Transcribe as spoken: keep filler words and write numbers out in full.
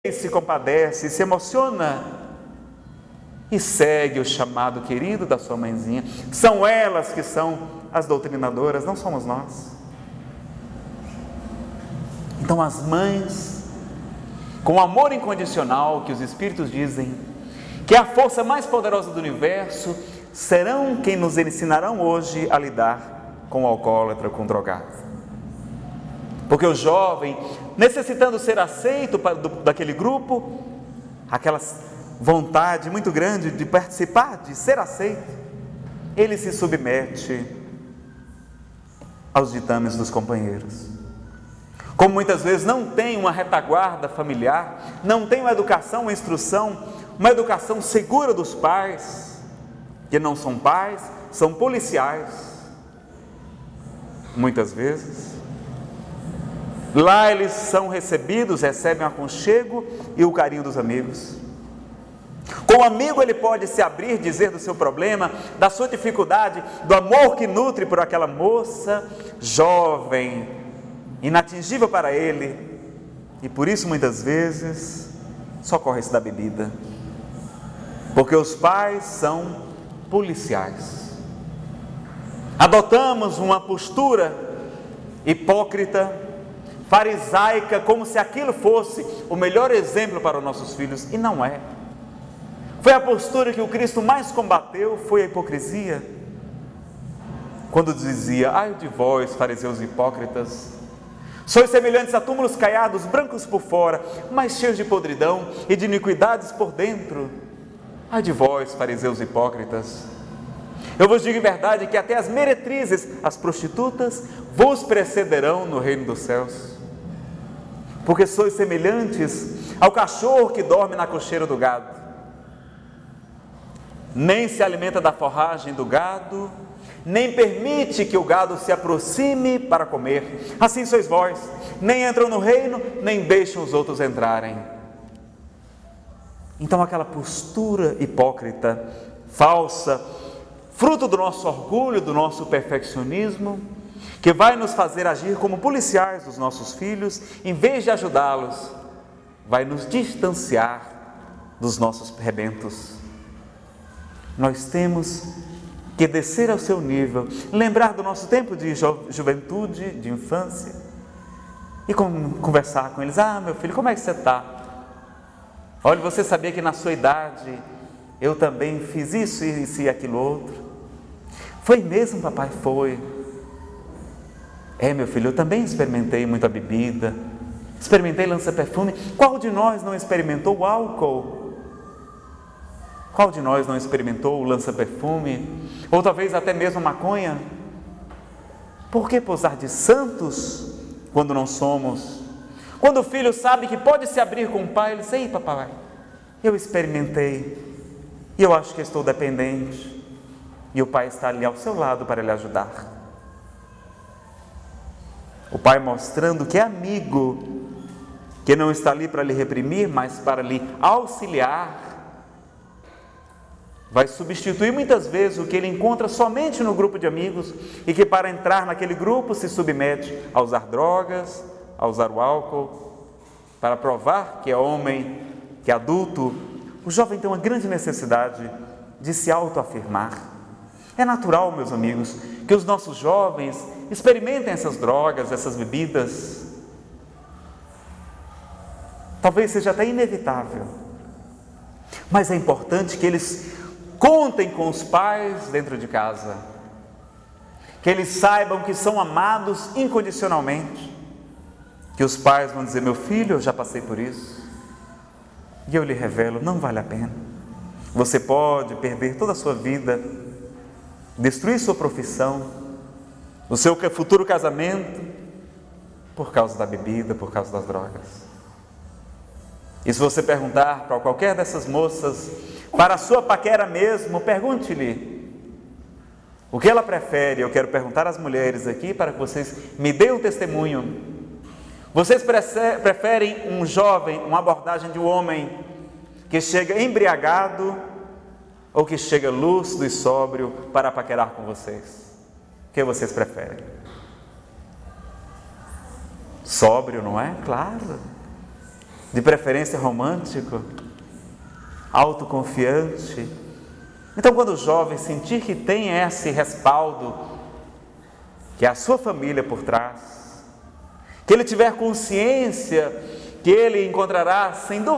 se compadece, se emociona e segue o chamado querido da sua mãezinha. São elas que são as doutrinadoras, não somos nós. Então as mães, com o amor incondicional que os Espíritos dizem que é a força mais poderosa do universo, serão quem nos ensinarão hoje a lidar com o alcoólatra, com o drogado. Porque o jovem, necessitando ser aceito para, do, daquele grupo, aquela vontade muito grande de participar, de ser aceito, ele se submete aos ditames dos companheiros. Como muitas vezes não tem uma retaguarda familiar, não tem uma educação, uma instrução, uma educação segura dos pais, que não são pais, são policiais, muitas vezes. Lá eles são recebidos, recebem o aconchego e o carinho dos amigos. Com o amigo ele pode se abrir, dizer do seu problema, da sua dificuldade, do amor que nutre por aquela moça jovem, inatingível para ele, e por isso muitas vezes socorre-se da bebida, porque os pais são policiais. Adotamos uma postura hipócrita, farisaica, como se aquilo fosse o melhor exemplo para os nossos filhos, e não é. Foi a postura que o Cristo mais combateu, foi a hipocrisia, quando dizia: ai de vós, fariseus hipócritas, sois semelhantes a túmulos caiados, brancos por fora, mas cheios de podridão e de iniquidades por dentro. Ai de vós, fariseus hipócritas, eu vos digo em verdade que até as meretrizes, as prostitutas, vos precederão no reino dos céus, porque sois semelhantes ao cachorro que dorme na cocheira do gado, nem se alimenta da forragem do gado, nem permite que o gado se aproxime para comer. Assim sois vós, nem entram no reino, nem deixam os outros entrarem. Então aquela postura hipócrita, falsa, fruto do nosso orgulho, do nosso perfeccionismo, que vai nos fazer agir como policiais dos nossos filhos, em vez de ajudá-los, vai nos distanciar dos nossos rebentos. Nós temos que descer ao seu nível, lembrar do nosso tempo de ju- juventude, de infância, e com, conversar com eles. Ah, meu filho, como é que você está? Olha, você sabia que na sua idade eu também fiz isso, isso e aquilo outro? Foi mesmo, papai? Foi. É, meu filho, eu também experimentei muita bebida, experimentei lança-perfume. Qual de nós não experimentou o álcool? Qual de nós não experimentou o lança-perfume? Ou talvez até mesmo a maconha? Por que posar de santos quando não somos? Quando o filho sabe que pode se abrir com o pai, ele diz: ei, papai, eu experimentei e eu acho que estou dependente. E o pai está ali ao seu lado para lhe ajudar. O pai mostrando que é amigo, que não está ali para lhe reprimir, mas para lhe auxiliar. Vai substituir muitas vezes o que ele encontra somente no grupo de amigos, e que para entrar naquele grupo se submete a usar drogas, a usar o álcool, para provar que é homem, que é adulto. O jovem tem uma grande necessidade de se autoafirmar. É natural, meus amigos, que os nossos jovens experimentem essas drogas, essas bebidas. Talvez seja até inevitável, mas é importante que eles contem com os pais dentro de casa, que eles saibam que são amados incondicionalmente, que os pais vão dizer: meu filho, eu já passei por isso, e eu lhe revelo, não vale a pena. Você pode perder toda a sua vida, destruir sua profissão, o seu futuro casamento, por causa da bebida, por causa das drogas. E se você perguntar para qualquer dessas moças, para a sua paquera mesmo, pergunte-lhe o que ela prefere. Eu quero perguntar às mulheres aqui para que vocês me deem um testemunho. Vocês preferem um jovem, uma abordagem de um homem que chega embriagado ou que chega lúcido e sóbrio para paquerar com vocês? O que vocês preferem? Sóbrio, não é? Claro. de preferência romântico, autoconfiante. Então, quando o jovem sentir que tem esse respaldo, que é a sua família por trás, que ele tiver consciência que ele encontrará, sem dúvida